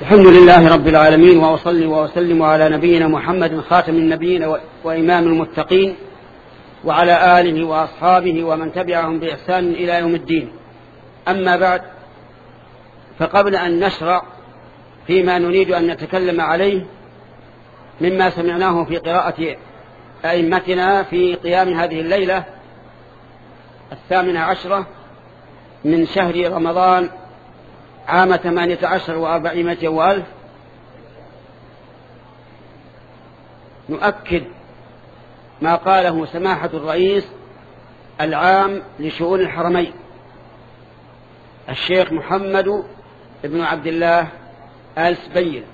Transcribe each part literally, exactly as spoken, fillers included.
الحمد لله رب العالمين، وأصلي وأسلم على نبينا محمد خاتم النبيين وإمام المتقين، وعلى آله وأصحابه ومن تبعهم بإحسان إلى يوم الدين. أما بعد، فقبل أن نشرع فيما نريد أن نتكلم عليه مما سمعناه في قراءة أئمتنا في قيام هذه الليلة الثامنة عشرة من شهر رمضان عام ثمانية عشر وأربعمائة وألف، نؤكد ما قاله سماحة الرئيس العام لشؤون الحرمين الشيخ محمد بن عبد الله آل سبيل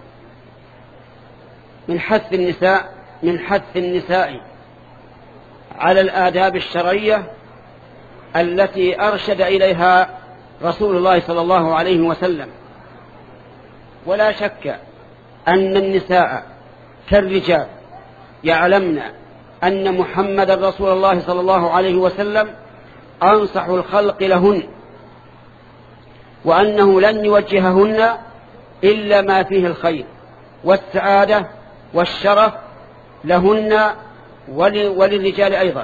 من حث النساء من حث النساء على الآداب الشرعية التي أرشد إليها رسول الله صلى الله عليه وسلم. ولا شك أن النساء كالرجال يعلمن أن محمد رسول الله صلى الله عليه وسلم أنصح الخلق لهن، وأنه لن يوجههن إلا ما فيه الخير والسعادة والشرف لهن وللرجال أيضا.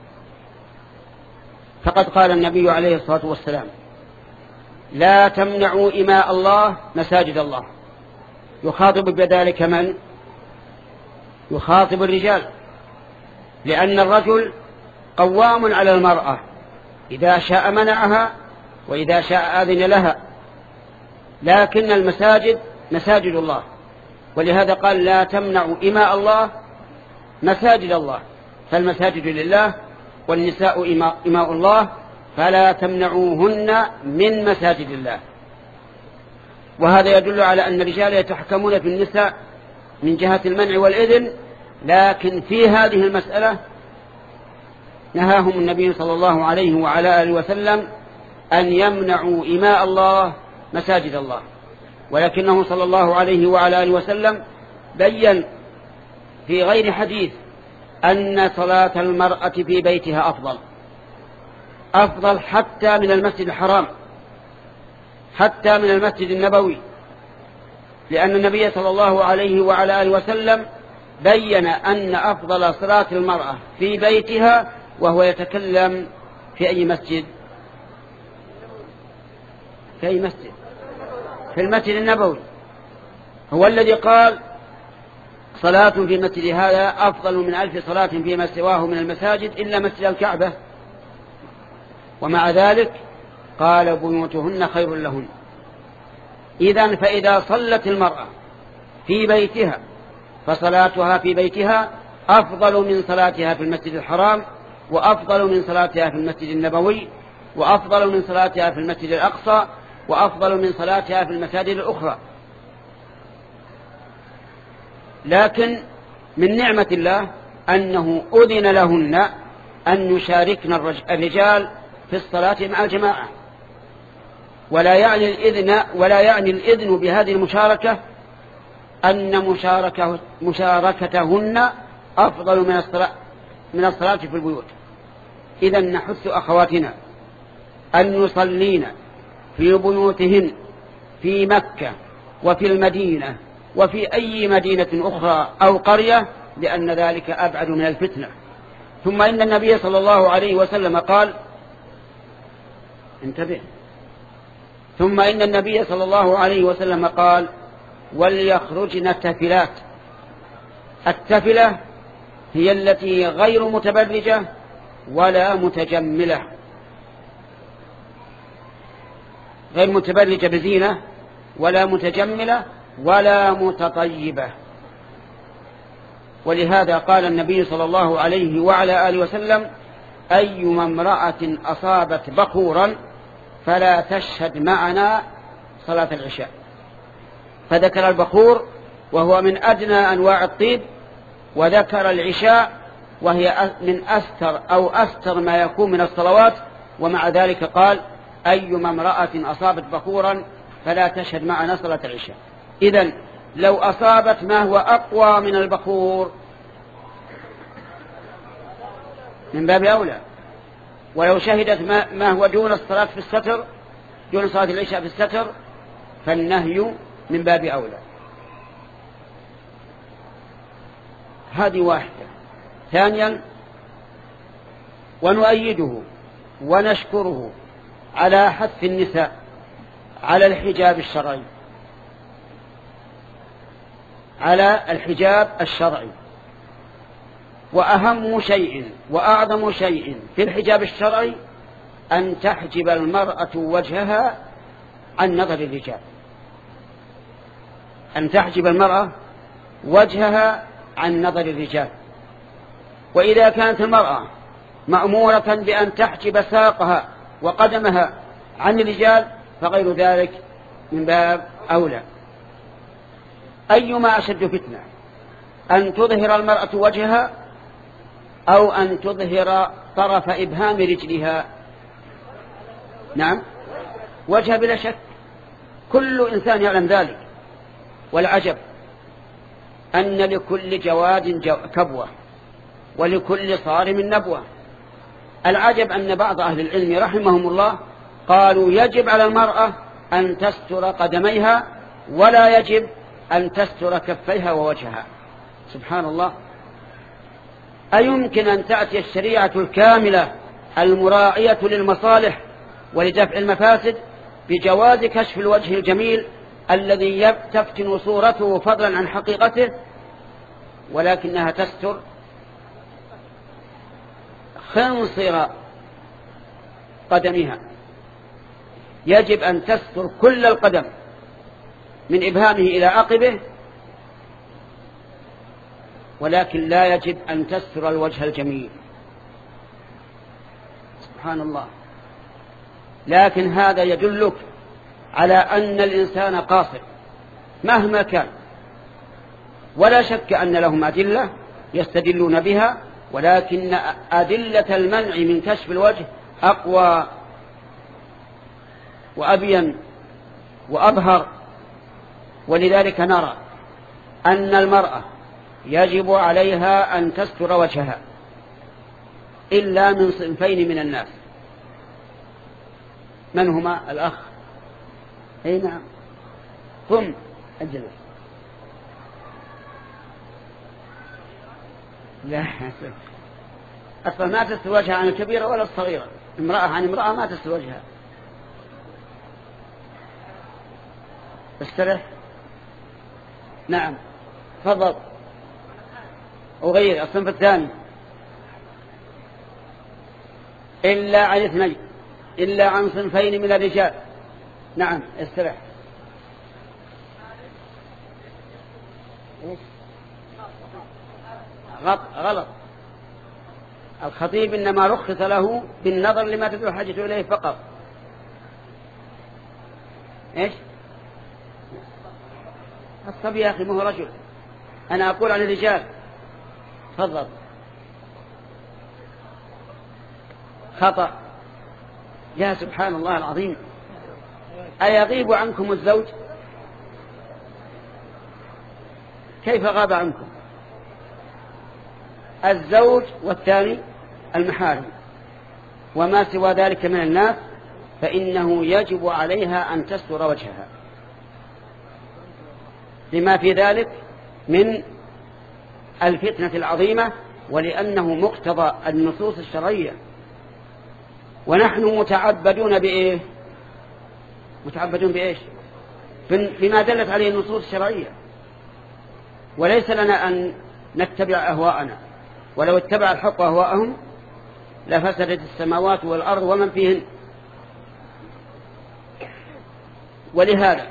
فقد قال النبي عليه الصلاة والسلام: لا تمنعوا إماء الله مساجد الله. يخاطب بذلك من؟ يخاطب الرجال، لأن الرجل قوام على المرأة، إذا شاء منعها وإذا شاء آذن لها، لكن المساجد مساجد الله، ولهذا قال: لا تمنعوا إماء الله مساجد الله. فالمساجد لله والنساء إماء الله، فلا تمنعوهن من مساجد الله. وهذا يدل على أن الرجال يتحكمون في النساء من جهة المنع والإذن، لكن في هذه المسألة نهاهم النبي صلى الله عليه وعلى آله وسلم أن يمنعوا إماء الله مساجد الله، ولكنه صلى الله عليه وعلى آله وسلم بيّن في غير حديث أن صلاة المرأة في بيتها أفضل أفضل حتى من المسجد الحرام، حتى من المسجد النبوي، لأن النبي صلى الله عليه وعلى آله وسلم بيّن أن أفضل صلاة المرأة في بيتها، وهو يتكلم في أي مسجد؟ في أي مسجد؟ في المسجد النبوي. هو الذي قال: صلاة في مسجد هذا أفضل من ألف صلاة فيما سواه من المساجد إلا مسجد الكعبة. ومع ذلك قال: بيوتهن خير لهن. إذن فإذا صلت المرأة في بيتها فصلاتها في بيتها أفضل من صلاتها في المسجد الحرام، وأفضل من صلاتها في المسجد النبوي، وأفضل من صلاتها في المسجد الأقصى، وأفضل من صلاتها في المساجد الأخرى. لكن من نعمة الله أنه أذن لهن أن يشاركن الرجال في الصلاة مع الجماعة، ولا يعني الإذن ولا يعني الإذن بهذه المشاركة أن مشاركة مشاركتهن أفضل من الصلاة من الصلاة في البيوت. إذن نحث أخواتنا أن يصلين في بيوتهن في مكة وفي المدينة وفي أي مدينة أخرى أو قرية، لأن ذلك أبعد من الفتنة. ثم إن النبي صلى الله عليه وسلم قال: انتبه ثم إن النبي صلى الله عليه وسلم قال: وليخرجن تفلات. التفلة هي التي غير متبرجة ولا متجملة، غير متبرجة بزينة ولا متجملة ولا متطيبة. ولهذا قال النبي صلى الله عليه وعلى آله وسلم: أيما امرأة أصابت بخورا فلا تشهد معنا صلاة العشاء. فذكر البخور وهو من أدنى أنواع الطيب، وذكر العشاء وهي من أستر أو أستر ما يكون من الصلوات، ومع ذلك قال: أيما امرأة أصابت بخورا فلا تشهد معنا صلاة العشاء. إذن لو أصابت ما هو أقوى من البخور من باب أولى، ولو شهدت ما هو دون الصلاة في الستر، دون صلاة العشاء في الستر، فالنهي من باب أولى. هذه واحدة. ثانيا، ونؤيده ونشكره على حث النساء على الحجاب الشرعي، على الحجاب الشرعي. وأهم شيء وأعظم شيء في الحجاب الشرعي أن تحجب المرأة وجهها عن نظر الرجال، أن تحجب المرأة وجهها عن نظر الرجال. وإذا كانت المرأة مأمورة بأن تحجب ساقها وقدمها عن الرجال فغير ذلك من باب أولى. أيما أشد فتنة، أن تظهر المرأة وجهها أو أن تظهر طرف إبهام رجلها؟ نعم، وجهها بلا شك، كل إنسان يعلم ذلك. والعجب أن لكل جواد جو كبوة ولكل صارم نبوة. العجب أن بعض أهل العلم رحمهم الله قالوا يجب على المرأة أن تستر قدميها ولا يجب أن تستر كفيها ووجهها. سبحان الله. أيمكن أن تأتي الشريعة الكاملة المراعية للمصالح ولدفع المفاسد بجواز كشف الوجه الجميل الذي تفتن صورته فضلا عن حقيقته، ولكنها تستر خنصر قدمها؟ يجب أن تستر كل القدم من إبهامه إلى عقبه، ولكن لا يجب أن تستر الوجه الجميل. سبحان الله. لكن هذا يدلك على أن الإنسان قاصر مهما كان، ولا شك أن لهم أدلة يستدلون بها، ولكن أدلة المنع من كشف الوجه أقوى وأبين وأظهر. ولذلك نرى أن المرأة يجب عليها أن تستر وجهها إلا من صنفين من الناس. من هما؟ الأخ. أي نعم، قم أجلس. لا، أصلا ما تستر وجهها عن الكبيرة ولا الصغيرة. امرأة عن امرأة ما تستر وجهها. استرح. نعم، تفضل. أغير الصنف الثاني. إلا عن اثنين، إلا عن صنفين من الرجال. نعم، استرح. غلط. الخطيب إنما رخص له بالنظر لما تدعو حاجته إليه فقط. إيش؟ الصبي يا أخي ما هو رجل، أنا أقول عن الرجال. تفضل. خطأ. يا سبحان الله العظيم، أيغيب عنكم الزوج؟ كيف غاب عنكم؟ الزوج والثاني المحارم، وما سوى ذلك من الناس فإنه يجب عليها أن تستر وجهها لما في ذلك من الفتنة العظيمة، ولأنه مقتضى النصوص الشرعية. ونحن متعبدون بإيه؟ متعبدون بإيش؟ فيما دلت عليه النصوص الشرعية، وليس لنا أن نتبع أهواءنا. ولو اتبع الحق أهواءهم لفسدت السماوات والأرض ومن فيهن. ولهذا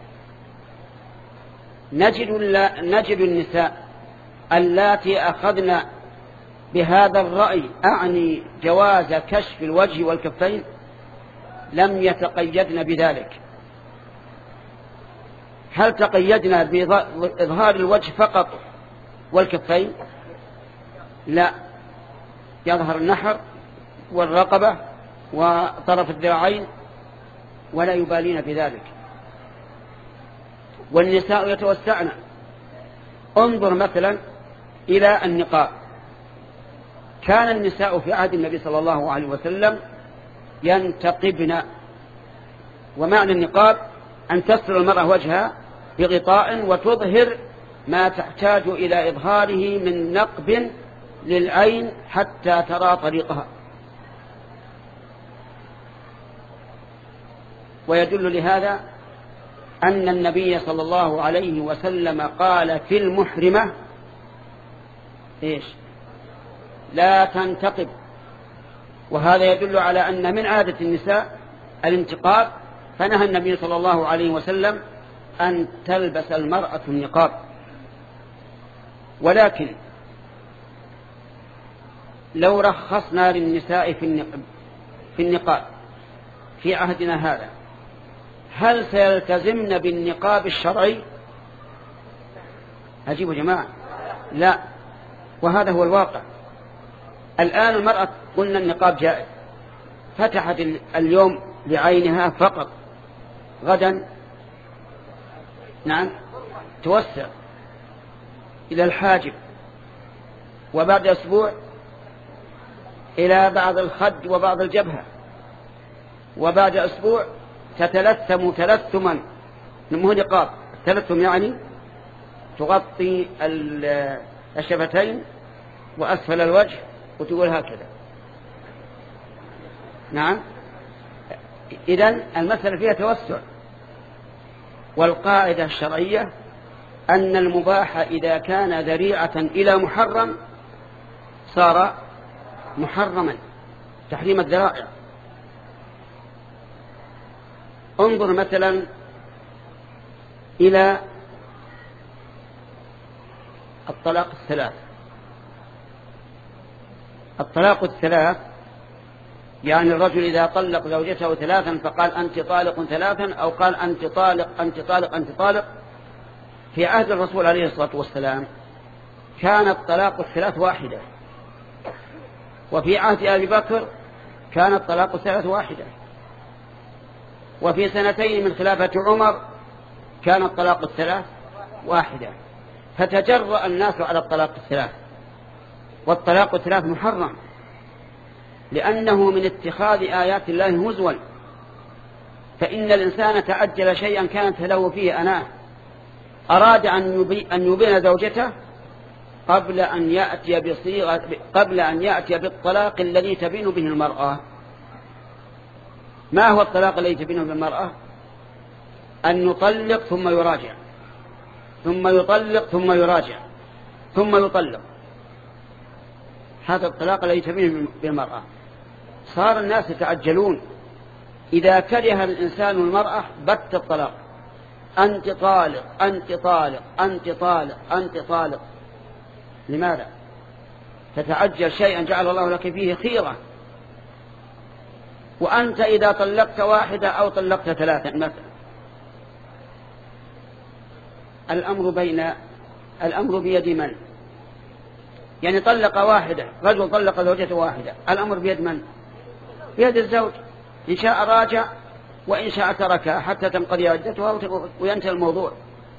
نجد, نجد النساء اللاتي أخذن بهذا الرأي، أعني جواز كشف الوجه والكفين، لم يتقيدن بذلك. هل تقيدنا بإظهار الوجه فقط والكفين؟ لا، يظهر النحر والرقبة وطرف الذراعين ولا يبالين بذلك. والنساء يتوسعن. انظر مثلا إلى النقاب. كان النساء في عهد النبي صلى الله عليه وسلم ينتقبن، ومعنى النقاب أن تستر المرأة وجهها بغطاء وتظهر ما تحتاج إلى إظهاره من نقب للعين حتى ترى طريقها. ويدل لهذا أن النبي صلى الله عليه وسلم قال في المحرمة إيش؟ لا تنتقب. وهذا يدل على أن من عادة النساء الانتقاب، فنهى النبي صلى الله عليه وسلم أن تلبس المرأة النقاب. ولكن لو رخصنا للنساء في النقاب في عهدنا هذا، هل سيلتزمن بالنقاب الشرعي؟ أجيبوا جماعة، لا. وهذا هو الواقع. الآن المرأة قلنا النقاب جائز، فتحت اليوم بعينها فقط، غدا نعم توسع إلى الحاجب، وبعد أسبوع إلى بعض الخد وبعض الجبهة، وبعد أسبوع تتلثم تلثما مو نقاب، التلثم يعني تغطي الشفتين وأسفل الوجه وتقول هكذا. نعم، إذن المسألة فيها توسع. والقاعدة الشرعية أن المباح إذا كان ذريعة إلى محرم صار محرما، تحريم الذرائع. انظر مثلا إلى الطلاق الثلاث. الطلاق الثلاث يعني الرجل إذا طلق زوجته ثلاثا فقال أنت طالق ثلاثا، أو قال أنت طالق أنت طالق أنت طالق، في عهد الرسول عليه الصلاة والسلام كان الطلاق الثلاث واحدة، وفي عهد أبي بكر كان الطلاق الثلاث واحدة، وفي سنتين من خلافة عمر كان الطلاق الثلاث واحدة. فتجرأ الناس على الطلاق الثلاث، والطلاق الثلاث محرم لأنه من اتخاذ آيات الله هزوا. فإن الإنسان تعجل شيئا كانت له فيه أناه، أراد أن يبين زوجته قبل أن يأتي بصيغة قبل أن يأتي بالطلاق الذي تبين به المرأة. ما هو الطلاق الذي تبينه بالمرأة؟ أن يطلق ثم يراجع، ثم يطلق ثم يراجع ثم يطلق. هذا الطلاق الذي تبينه بالمرأة. صار الناس يتعجلون، إذا كره الإنسان المرأة بت الطلاق، أنت طالق أنت طالق أنت طالق أنت طالق. لماذا؟ تتعجل شيئا جعل الله لك فيه خيرة. وأنت إذا طلقت واحدة أو طلقت ثلاثة مثلا، الأمر بين الأمر بيد من؟ يعني طلق واحدة، رجل طلق زوجته واحدة، الأمر بيد من؟ بيد الزوج. إن شاء راجع وإن شاء تركها حتى تنقضي عدتها وينتهي الموضوع.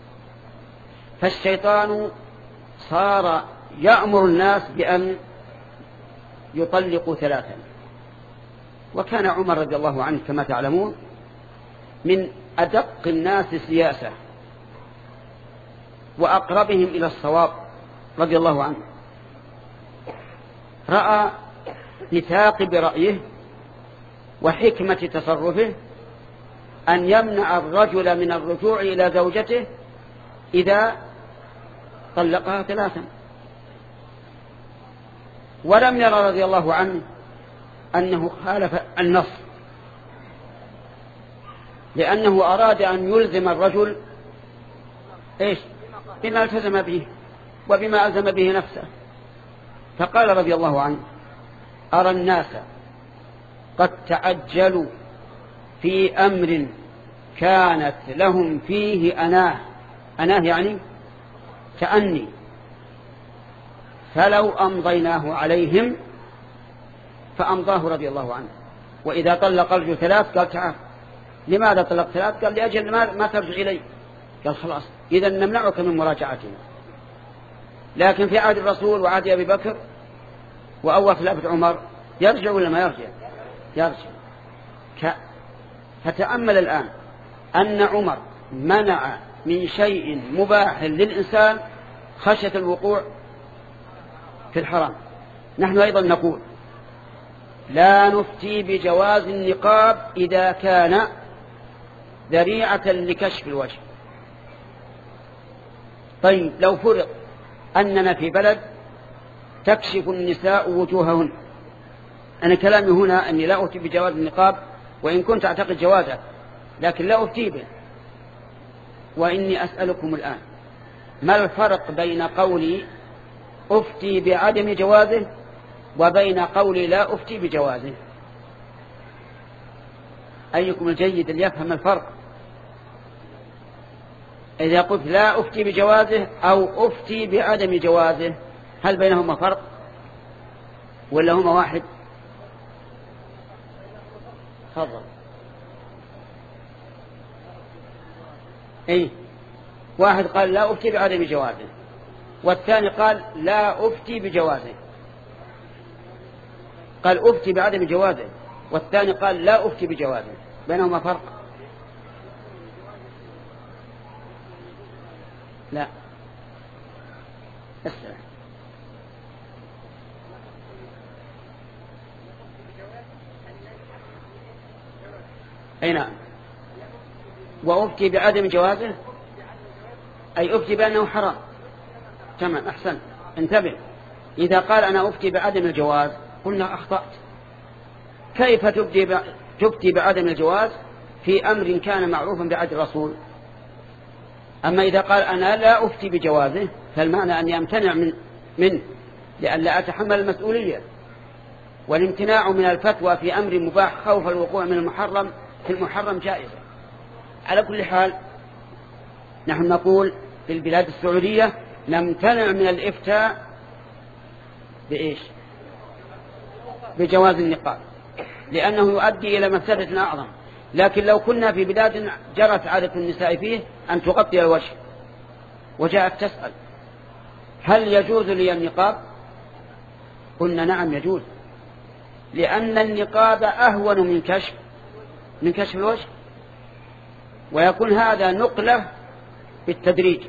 فالشيطان صار يأمر الناس بأن يطلقوا ثلاثا. وكان عمر رضي الله عنه كما تعلمون من أدق الناس سياسة وأقربهم إلى الصواب رضي الله عنه. رأى لثاقب رأيه وحكمة تصرفه أن يمنع الرجل من الرجوع إلى زوجته إذا طلقها ثلاثا. ولم يرى رضي الله عنه أنه خالف النص، لأنه أراد أن يلزم الرجل إيش؟ بما التزم به وبما ألزم به نفسه. فقال رضي الله عنه: أرى الناس قد تعجلوا في أمر كانت لهم فيه أناه، أناه يعني تأني، فلو أمضيناه عليهم فأمضاه رضي الله عنه. وإذا طلق رجل ثلاث قال: تعال. لماذا طلق ثلاث؟ قال: لأجل ما, ما ترجع إلي. قال: خلاص إذا نمنعك من مراجعتنا. لكن في عهد الرسول وعهد أبي بكر وأول خلافة عمر يرجع ولا ما يرجع؟ يرجع. ك... فتأمل الآن أن عمر منع من شيء مباح للإنسان خشية الوقوع في الحرام. نحن أيضا نقول لا نفتي بجواز النقاب إذا كان ذريعة لكشف الوجه. طيب لو فرض أننا في بلد تكشف النساء وجوههن، أنا كلامي هنا أني لا أفتي بجواز النقاب وإن كنت أعتقد جوازه، لكن لا أفتي به. وإني أسألكم الآن ما الفرق بين قولي أفتي بعدم جوازه وبين قولي لا أفتي بجوازه؟ أيكم الجيد اللي يفهم الفرق؟ إذا قلت لا أفتي بجوازه أو أفتي بعدم جوازه، هل بينهما فرق ولا هما واحد؟ تفضل. أي واحد قال لا أفتي بعدم جوازه والثاني قال لا أفتي بجوازه. قال أفتي بعدم جوازه والثاني قال لا أفتي بجوازه، بينهما فرق؟ لا. اسمع. أي نعم. وأفتي بعدم جوازه أي أفتي بأنه حرام. تمام، أحسن، انتبه. إذا قال أنا أفتي بعدم الجواز قلنا أخطأت. كيف تفتي بعدم الجواز في أمر كان معروفا بعهد الرسول؟ أما إذا قال أنا لا أفتي بجوازه فالمعنى أن يمتنع من منه لأن لا أتحمل المسؤولية. والامتناع من الفتوى في أمر مباح خوف الوقوع من المحرم في المحرم جائزة. على كل حال نحن نقول في البلاد السعودية نمتنع من الإفتاء بإيش؟ بجواز النقاب، لأنه يؤدي إلى مفسدة أعظم. لكن لو كنا في بلاد جرت عادة النساء فيه أن تغطي الوجه وجاءت تسأل هل يجوز لي النقاب؟ قلنا نعم يجوز، لأن النقاب أهون من كشف من كشف الوجه، ويكون هذا نقلة بالتدريج.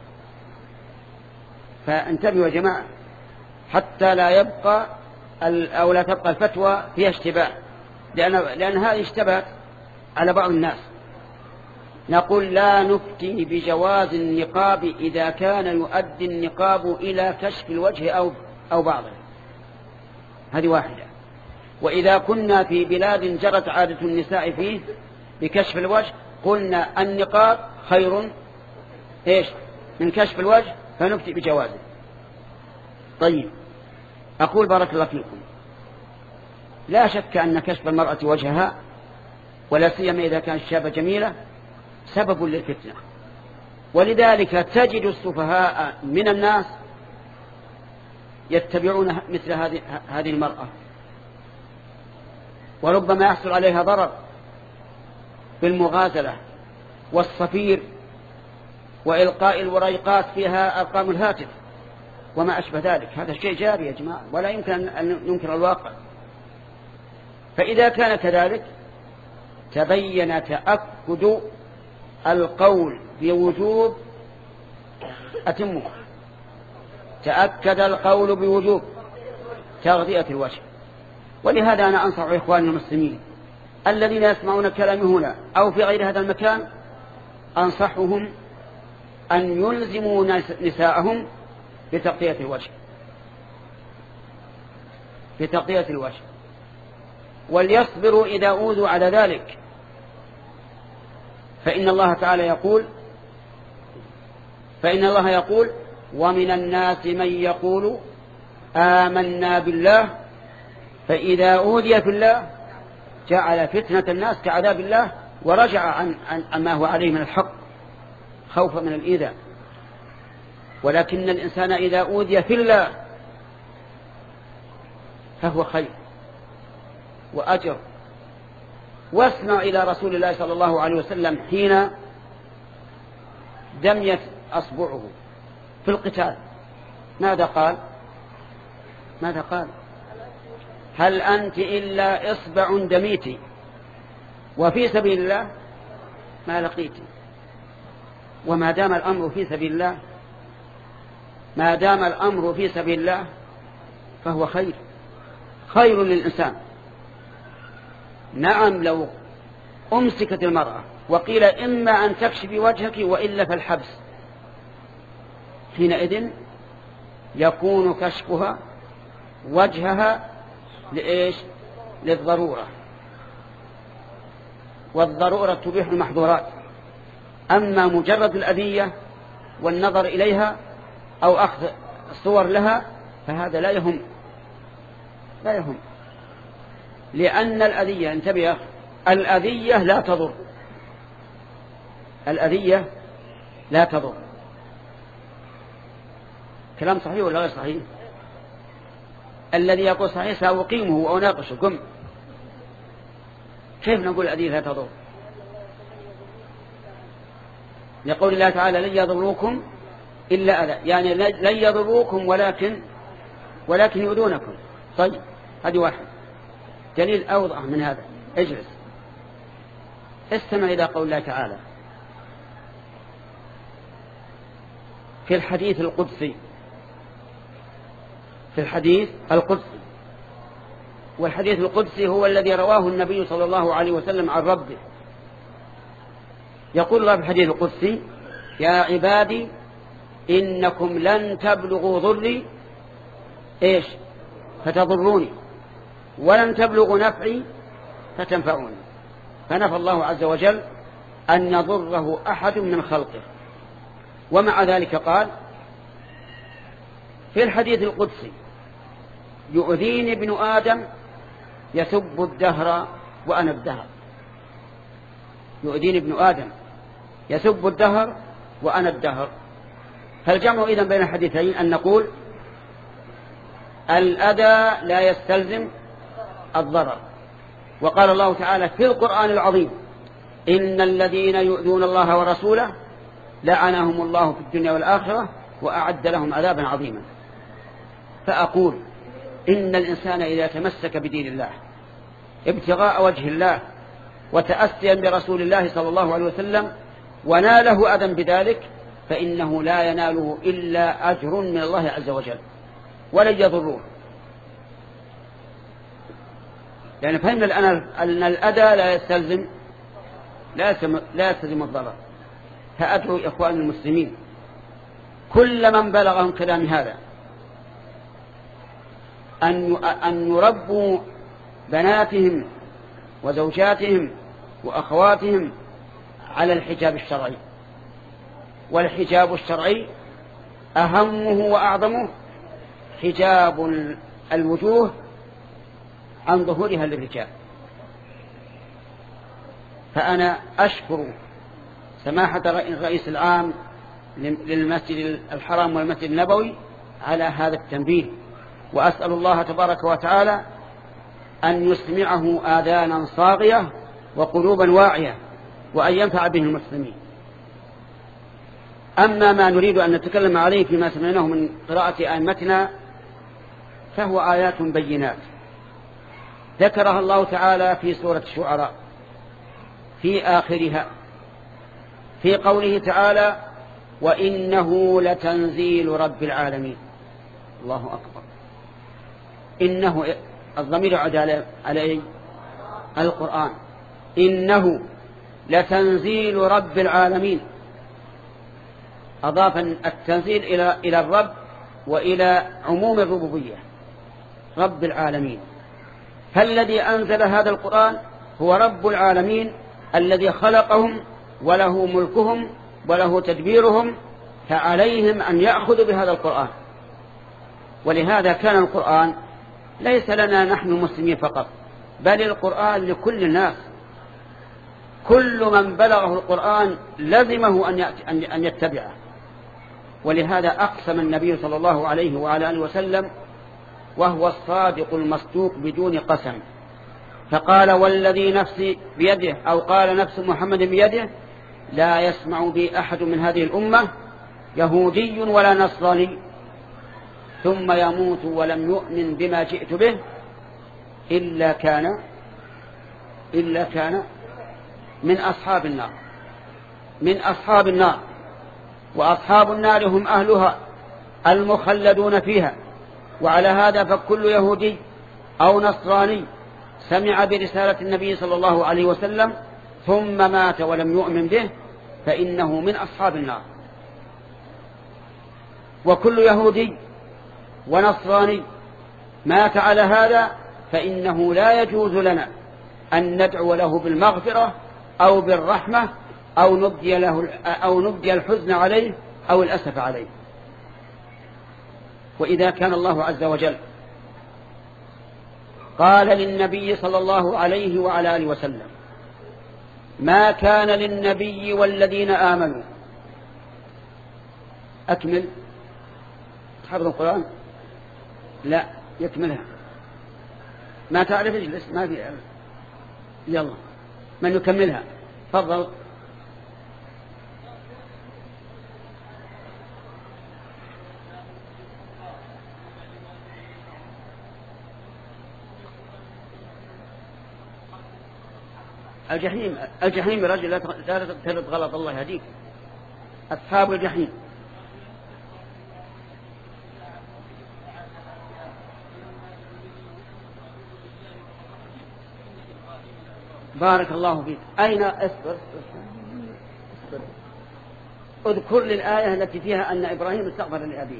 فانتبهوا يا جماعة حتى لا يبقى أو لا تبقى الفتوى فيها اشتباه، لأن, لأن هذه اشتبهت على بعض الناس. نقول لا نفتي بجواز النقاب إذا كان يؤدي النقاب إلى كشف الوجه أو, أو بعضه، هذه واحدة. وإذا كنا في بلاد جرت عادة النساء فيه بكشف الوجه قلنا النقاب خير إيش من كشف الوجه فنفتي بجوازه. طيب أقول بارك الله فيكم، لا شك أن كشف المرأة وجهها ولا سيما إذا كانت شابة جميلة سبب للفتنة، ولذلك تجد السفهاء من الناس يتبعون مثل هذه هذه المرأة، وربما يحصل عليها ضرر بالمغازلة والصفير وإلقاء الوريقات فيها أرقام الهاتف وما أشبه ذلك. هذا الشيء جاري يا جماعة ولا يمكن أن ننكر الواقع. فإذا كان كذلك تبين تأكد القول بوجوب أتمه تأكد القول بوجوب تغطية الوجه. ولهذا أنا أنصح إخواني المسلمين الذين يسمعون كلامي هنا أو في غير هذا المكان، أنصحهم أن يلزموا نساءهم بتغطية الوجه بتغطية الوجه وليصبروا إذا أوذوا على ذلك، فإن الله تعالى يقول فإن الله يقول ومن الناس من يقول آمنا بالله فإذا أوذي في الله جعل فتنة الناس كعذاب الله ورجع عن, عن, عن ما هو عليه من الحق خوفا من الإيذاء. ولكن الإنسان إذا أوذي في الله فهو خير وأجر. واسمع إلى رسول الله صلى الله عليه وسلم حين دميت أصبعه في القتال ماذا قال ماذا قال هل أنت إلا إصبع دميتي وفي سبيل الله ما لقيتي. وما دام الأمر في سبيل الله ما دام الأمر في سبيل الله فهو خير خير للإنسان. نعم لو أمسكت المرأة وقيل إما أن تكشفي وجهك وإلا فالحبس، حينئذ يكون كشفها وجهها لإيش؟ للضرورة، والضرورة تبيح المحظورات. أما مجرد الأذية والنظر إليها أو أخذ صور لها فهذا لا يهم لا يهم لأن الأذية، انتبه، الأذية لا تضر الأذية لا تضر. كلام صحيح ولا غير صحيح؟ الذي يقول صحيح سأقيمه وأناقشه. قم، كيف نقول الأذية لا تضر؟ يقول الله تعالى لن يضروكم إلا أذى، يعني لن يضروكم ولكن ولكن يؤذونكم. طيب هذه واحد. دليل أوضح من هذا، اجلس استمع إلى قول الله تعالى في الحديث القدسي في الحديث القدسي والحديث القدسي هو الذي رواه النبي صلى الله عليه وسلم عن ربه. يقول الله في الحديث القدسي يا عبادي إنكم لن تبلغوا ضري إيش فتضروني ولن تبلغوا نفعي فتنفعوني. فنفى الله عز وجل أن يضره أحد من خلقه، ومع ذلك قال في الحديث القدسي يؤذيني ابن آدم يسب الدهر وأنا الدهر. يؤذيني ابن آدم يسب الدهر وأنا الدهر. فالجمع إذن بين الحديثين أن نقول الأذى لا يستلزم الضرر. وقال الله تعالى في القرآن العظيم إن الذين يؤذون الله ورسوله لعنهم الله في الدنيا والآخرة وأعد لهم عذابا عظيما. فأقول إن الإنسان إذا تمسك بدين الله ابتغاء وجه الله وتأسيا برسول الله صلى الله عليه وسلم وناله أذى بذلك فإنه لا يناله إلا أجر من الله عز وجل ولن يضروه. يعني فهمنا الآن أن الأذى لا يستلزم لا يستلزم الضرر. فأدعو إخوان المسلمين كل من بلغهم كلام هذا أن يربوا بناتهم وزوجاتهم وأخواتهم على الحجاب الشرعي. والحجاب الشرعي أهمه وأعظمه حجاب الوجوه عن ظهورها للرجال. فأنا أشكر سماحة الرئيس العام للمسجد الحرام والمسجد النبوي على هذا التنبيه، وأسأل الله تبارك وتعالى أن يسمعه آذانا صاغية وقلوبا واعية وأن ينفع به المسلمين. أما ما نريد أن نتكلم عليه فيما سمعناه من قراءة أئمتنا فهو آيات بينات ذكرها الله تعالى في سورة الشعراء في آخرها في قوله تعالى وإنه لتنزيل رب العالمين. الله أكبر. إنه الضمير عاد على القرآن. إنه لتنزيل رب العالمين. أضاف التنزيل إلى إلى الرب وإلى عموم الربوبية رب العالمين. فالذي أنزل هذا القرآن هو رب العالمين الذي خلقهم وله ملكهم وله تدبيرهم، فعليهم أن يأخذوا بهذا القرآن. ولهذا كان القرآن ليس لنا نحن مسلمين فقط، بل القرآن لكل الناس. كل من بلغه القرآن لزمه أن يتبعه. ولهذا أقسم النبي صلى الله عليه وعلى آله وسلم وهو الصادق المصدوق بدون قسم، فقال والذي نفسي بيده، أو قال نفس محمد بيده، لا يسمع بي أحد من هذه الأمة يهودي ولا نصراني ثم يموت ولم يؤمن بما جئت به إلا كان إلا كان من أصحاب النار من أصحاب النار وأصحاب النار هم أهلها المخلدون فيها. وعلى هذا فكل يهودي أو نصراني سمع برسالة النبي صلى الله عليه وسلم ثم مات ولم يؤمن به فإنه من أصحاب النار. وكل يهودي ونصراني مات على هذا فإنه لا يجوز لنا أن ندعو له بالمغفرة أو بالرحمة أو نبدي له أو نبدي الحزن عليه أو الأسف عليه. وإذا كان الله عز وجل قال للنبي صلى الله عليه وعلى آله وسلم ما كان للنبي والذين آمنوا أكمل تحفظ القرآن لا يكملها ما تعرف اجلس ما في يلا من يكملها تفضل. الجحيم الجحيم رجل لا تغترض غلط الله يهديك. أصحاب الجحيم بارك الله فيك. أين أسفر اذكر لي الآية التي فيها أن إبراهيم استغفر لأبيه.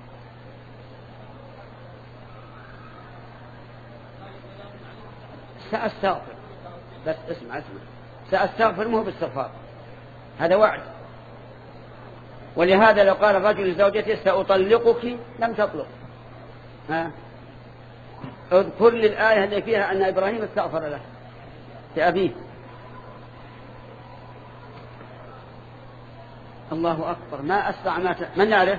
سأستغفر بس اسمع اسمع سأستغفر مو باستغفار هذا وعد. ولهذا لو قال الرجل لزوجته سأطلقك لم تطلق. ها اذكر لي الآية التي فيها أن إبراهيم استغفر له لأبيه. الله أكبر ما أسرع ما ت... من يعرف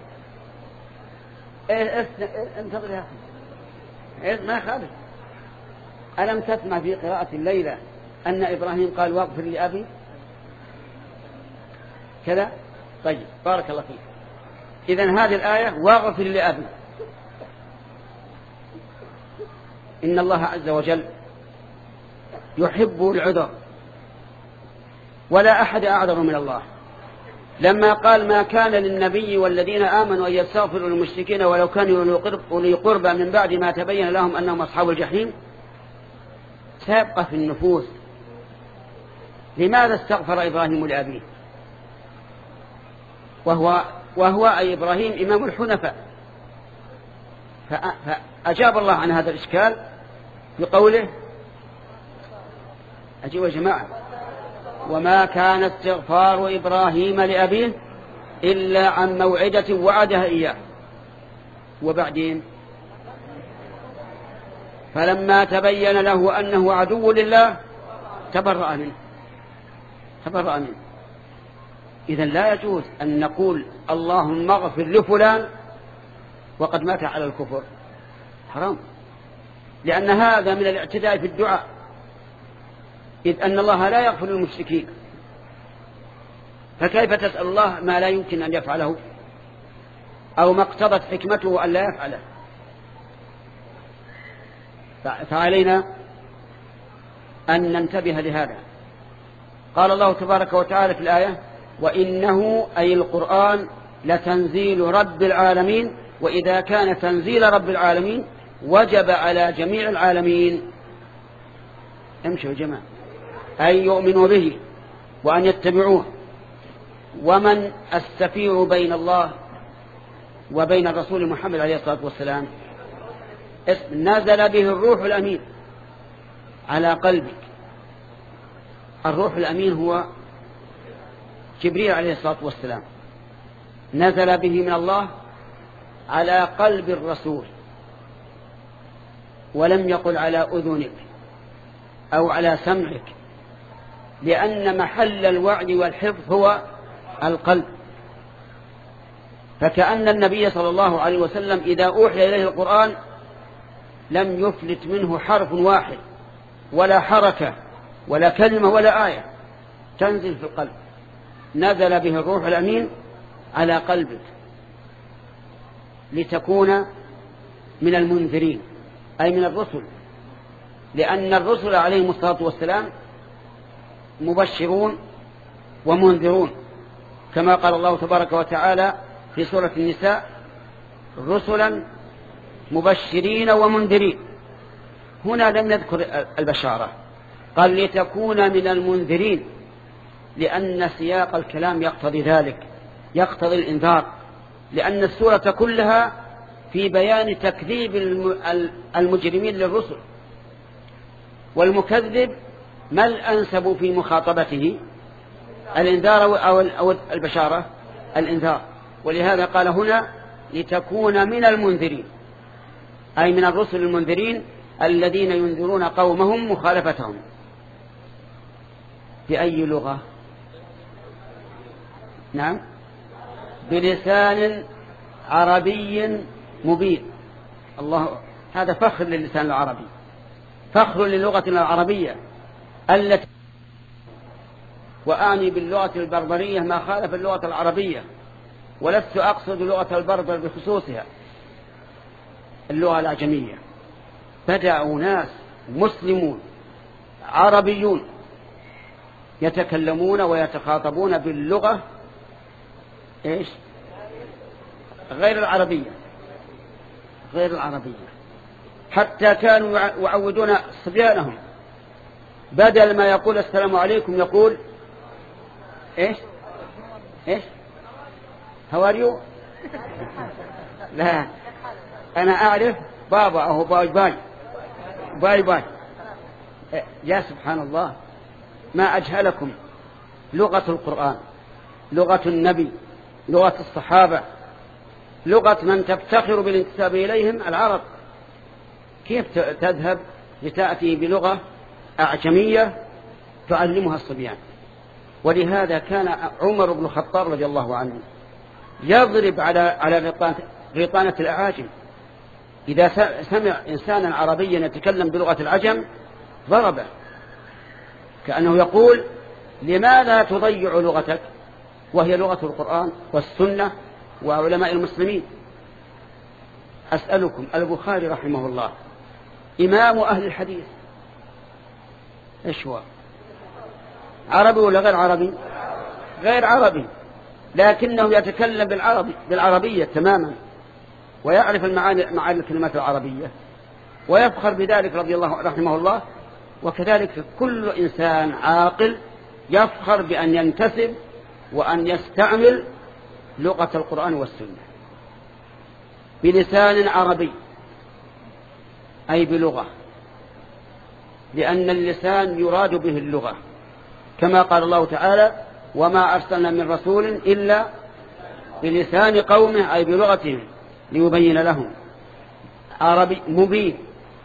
إيه إيه انتظر يا أخي إيه ما خالف. ألم تسمع في قراءة الليلة أن إبراهيم قال واغفر لأبي كذا؟ طيب بارك الله فيك. إذن هذه الآية واغفر لأبي. إن الله عز وجل يحب العذر ولا أحد أعذر من الله. لما قال ما كان للنبي والذين آمنوا أن يستغفروا للمشركين ولو كانوا أولي قربى من بعد ما تبين لهم أنهم أصحاب الجحيم سابقة في النفوس. لماذا استغفر إبراهيم لأبيه وهو, وهو أي إبراهيم إمام الحنفاء؟ فأجاب الله عن هذا الإشكال بقوله أجيب يا جماعة وما كان استغفار إبراهيم لأبيه إلا عن موعدة وعدها إياه. وبعدين فلما تبين له أنه عدو لله تبرأ منه تبرأ منه. إذن لا يجوز أن نقول اللهم اغفر لفلان وقد مات على الكفر حرام، لأن هذا من الاعتداء في الدعاء، إذ أن الله لا يغفر للمشركين، فكيف تسأل الله ما لا يمكن أن يفعله أو ما اقتضت حكمته أن لا يفعله؟ فعلينا أن ننتبه لهذا. قال الله تبارك وتعالى في الآية وإنه أي القرآن لتنزيل رب العالمين. وإذا كان تنزيل رب العالمين وجب على جميع العالمين امشوا يا جماعة أن يؤمنوا به وأن يتبعوه. ومن السفير بين الله وبين الرسول محمد عليه الصلاة والسلام نزل به الروح الأمين على قلبك. الروح الأمين هو جبريل عليه الصلاة والسلام، نزل به من الله على قلب الرسول، ولم يقل على أذنك أو على سمعك، لأن محل الوعي والحفظ هو القلب. فكأن النبي صلى الله عليه وسلم إذا أوحي إليه القرآن لم يفلت منه حرف واحد ولا حركة ولا كلمة ولا آية، تنزل في القلب. نزل به الروح الأمين على قلبك لتكون من المنذرين أي من الرسل، لأن الرسل عليهم الصلاة والسلام مبشرون ومنذرون كما قال الله تبارك وتعالى في سورة النساء رسلا مبشرين ومنذرين. هنا لم يذكر البشارة، قال لتكون من المنذرين، لأن سياق الكلام يقتضي ذلك، يقتضي الإنذار، لأن السورة كلها في بيان تكذيب المجرمين للرسل، والمكذب ما الأنسب في مخاطبته؟ الإنذار أو البشارة؟ الإنذار. ولهذا قال هنا لتكون من المنذرين، أي من الرسل المنذرين الذين ينذرون قومهم مخالفتهم. بأي لغة؟ نعم، بلسان عربي مبين. الله، هذا فخر للسان العربي، فخر للغة العربية التي، وأعني باللغة البربرية ما خالف اللغة العربية، ولست أقصد لغة البربر بخصوصها، اللغة الأعجمية. بدأ ناس مسلمون عربيون يتكلمون ويتخاطبون باللغة إيش؟ غير العربية، غير العربية، حتى كانوا يعودون صبيانهم بدل ما يقول السلام عليكم يقول إيش؟ إيش؟ هواريو؟ لا، أنا أعرف بابا أو باي باي باي باي. يا سبحان الله، ما أجهلكم. لغة القرآن، لغة النبي، لغة الصحابة، لغة من تفتخر بالانتساب إليهم العرب، كيف تذهب لتأتي بلغة أعجمية تعلمها الصبيان؟ ولهذا كان عمر بن الخطاب رضي الله عنه يضرب على على غيطانة الأعاجم. إذا سمع إنسانا عربيا يتكلم بلغة العجم ضربه، كأنه يقول لماذا تضيع لغتك وهي لغة القرآن والسنة وعلماء المسلمين؟ أسألكم، البخاري رحمه الله إمام أهل الحديث، إيش هو؟ عربي ولا غير عربي؟ غير عربي، لكنه يتكلم بالعربي بالعربية تماما، ويعرف المعاني معاني الكلمات العربية، ويفخر بذلك رضي الله رحمه الله. وكذلك كل إنسان عاقل يفخر بأن ينتسب وأن يستعمل لغة القرآن والسنة بلسان عربي، أي بلغة، لأن اللسان يراد به اللغة، كما قال الله تعالى وما أرسلنا من رسول إلا بلسان قومه، أي بلغتهم ليبين لهم. عربي مبين،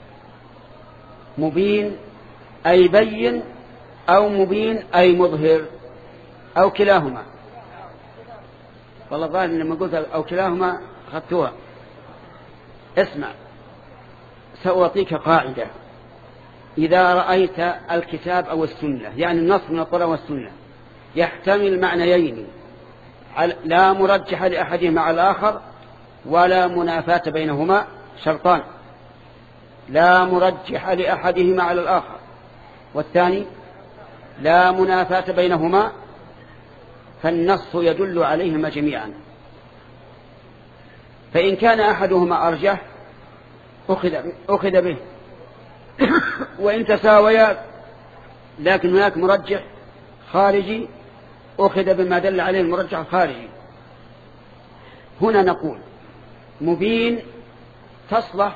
مبين أي بين، أو مبين أي مظهر، أو كلاهما. والله ظاهر لما قلت أو كلاهما أخذتوها. اسمع، سأعطيك قاعدة: إذا رأيت الكتاب أو السنة، يعني النص من القرآن والسنة، يحتمل معنيين لا مرجح لأحدهما على الآخر ولا منافاة بينهما، شرطان: لا مرجح لأحدهما على الآخر، والثاني لا منافاة بينهما، فالنص يدل عليهما جميعا. فإن كان أحدهما أرجح أخذ به، وإن تساويا لكن هناك مرجح خارجي أخذ بما دل عليه المرجح الخارجي. هنا نقول مبين تصلح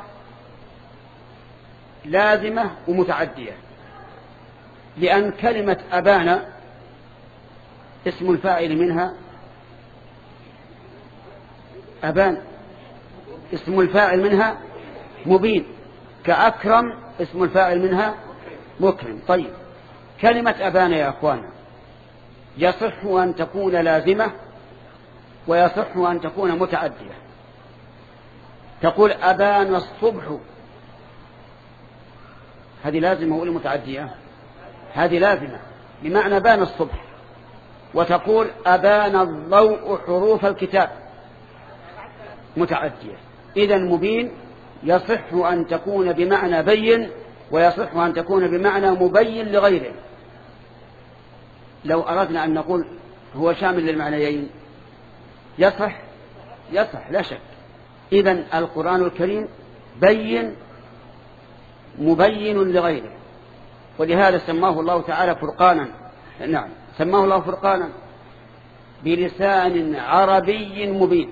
لازمة ومتعدية، لأن كلمة أبان اسم الفاعل منها أبان، اسم الفاعل منها مبين، كأكرم اسم الفاعل منها مكرم. طيب، كلمة أبان يا أخوانا يصح أن تكون لازمة ويصح أن تكون متعدية. تقول أبان الصبح، هذه لازمة ولا متعدية؟ هذه لازمة بمعنى بان الصبح. وتقول أبان الضوء حروف الكتاب، متعدية. إذن مبين يصح أن تكون بمعنى بين، ويصح أن تكون بمعنى مبين لغيره. لو أردنا أن نقول هو شامل للمعنيين يصح يصح لا شك. إذن القرآن الكريم بين مبين لغيره، ولهذا سماه الله تعالى فرقانا. نعم سماه الله فرقانا بلسان عربي مبين.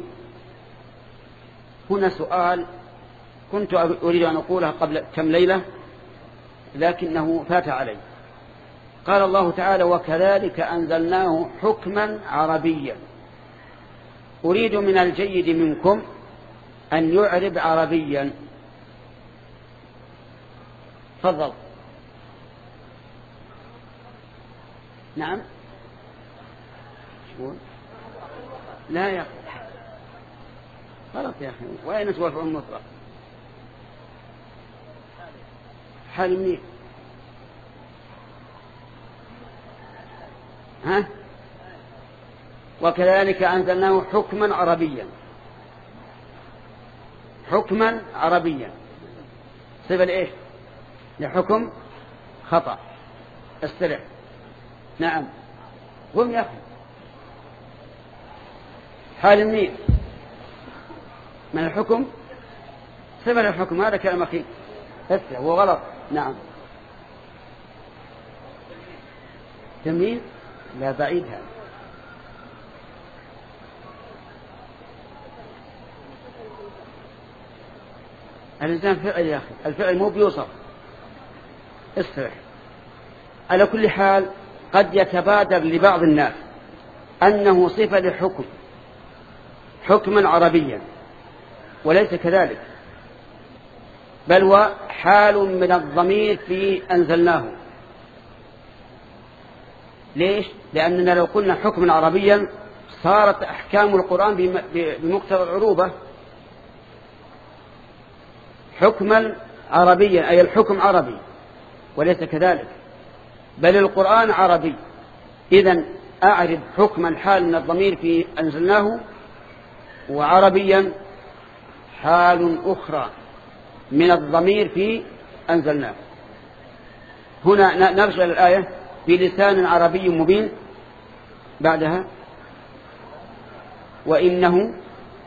هنا سؤال كنت أريد أن أقوله قبل كم ليلة لكنه فات علي. قال الله تعالى وكذلك أنزلناه حكما عربيا. أريد من الجيد منكم أن يعرب عربيا. تفضل. نعم لا يا أخي غلط يا أخي. وين نسوى الفعل المطلق؟ حال منين؟ ها؟ وكذلك أنزلناه حكما عربيا. حكما عربيا صفة لإيش؟ لحكم خطأ. استرع. نعم قم يا أخي. حال منين؟ من الحكم صفة للحكم. هذا كلام أخي استرع هو غلط. نعم تمييز لا بعيد. هذا الإنسان فعل يا أخي. الفعل مو بيوصف. استرح. على كل حال قد يتبادر لبعض الناس أنه صفة لحكم حكما عربيا وليس كذلك، بل هو حال من الضمير في أنزلناه. ليش؟ لأننا لو قلنا حكما عربيا صارت أحكام القرآن بمقتضى العروبة. حكما عربيا أي الحكم عربي وليس كذلك، بل القرآن عربي. إذن أعرف حكما حال من الضمير في أنزلناه، وعربيا حال أخرى من الضمير في أنزلناه. هنا نرجع للآية بلسان عربي مبين. بعدها وإنه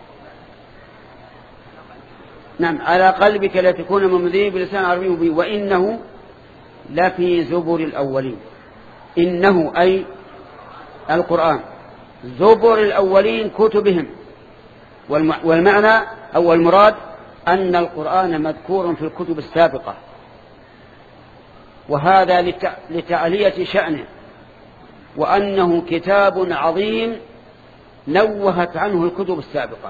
نعم على قلبك لتكون ممذين بلسان عربي مبين وإنه لفي زبر الأولين. إنه أي القرآن زبر الأولين كتبهم. والمعنى أو المراد أن القرآن مذكور في الكتب السابقة، وهذا لتعلية شأنه، وأنه كتاب عظيم نوهت عنه الكتب السابقة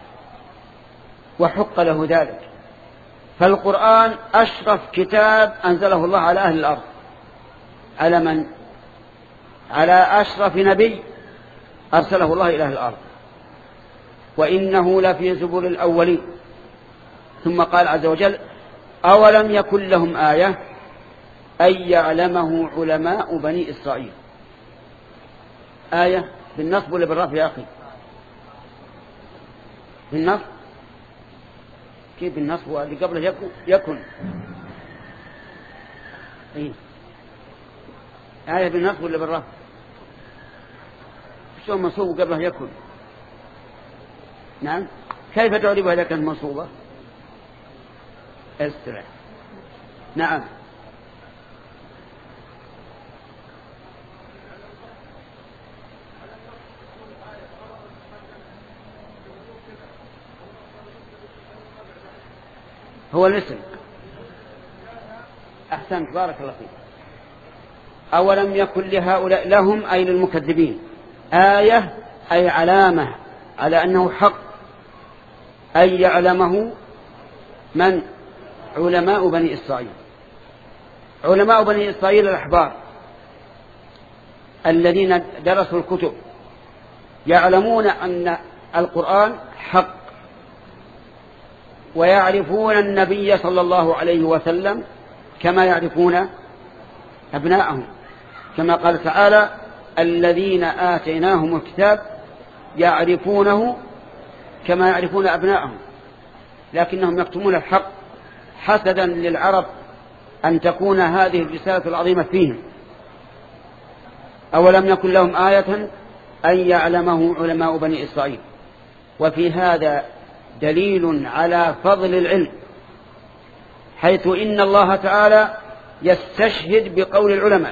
وحق له ذلك. فالقرآن أشرف كتاب أنزله الله على أهل الأرض. على من؟ على أشرف نبي أرسله الله إلى أهل الأرض. وإنه لفي زبر الأولين. ثم قال عز وجل أولم يكن لهم آية أن يعلمه علماء بني إسرائيل. آية بالنصب ولا بالرفع يا أخي؟ بالنصب. كيف بالنصب؟ واللي قبله يكن, يكن. إيه؟ آية بالنصب ولا بالرفع؟ شو منصوب قبله يكن؟ نعم كيف تعرف إذا كانت منصوبة؟ استرح. نعم هو الاسم. أحسنت بارك الله فيك. أولم يكن لهؤلاء لهم أي للمكذبين آية أي علامة على أنه حق، أي يعلمه من؟ علماء بني إسرائيل. علماء بني إسرائيل الأحبار الذين درسوا الكتب يعلمون أن القرآن حق، ويعرفون النبي صلى الله عليه وسلم كما يعرفون أبناءهم، كما قال تعالى الذين آتيناهم الكتاب يعرفونه كما يعرفون أبناءهم، لكنهم يكتمون الحق حسدا للعرب أن تكون هذه الرسالة العظيمة فيهم. أولم يكن لهم آية أن يعلمه علماء بني إسرائيل. وفي هذا دليل على فضل العلم، حيث إن الله تعالى يستشهد بقول العلماء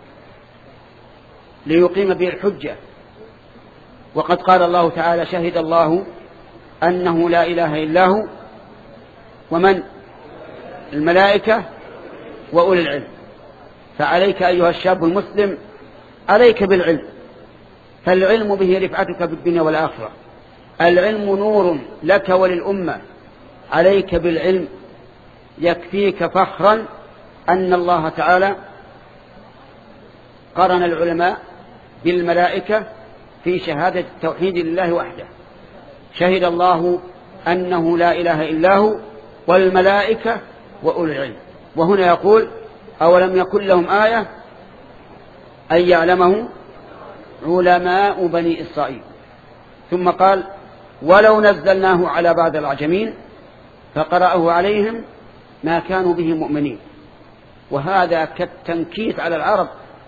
ليقيم به الحجة. وقد قال الله تعالى: شهد الله أنه لا إله إلا هو ومن الملائكة وأولي العلم. فعليك أيها الشاب المسلم، عليك بالعلم، فالعلم به رفعتك في الدنيا والآخرة. العلم نور لك وللأمة، عليك بالعلم. يكفيك فخرا أن الله تعالى قرن العلماء بالملائكة في شهادة التوحيد لله وحده. شهد الله أنه لا إله إلا هو والملائكة وأولي العلم. وهنا يقول: أولم يكن لهم آية أن يعلمه علماء بني إسرائيل. ثم قال: ولو نزلناه على بعض الأعجمين فقرأه عليهم ما كانوا به مؤمنين. وهذا كالتنكيت على العرب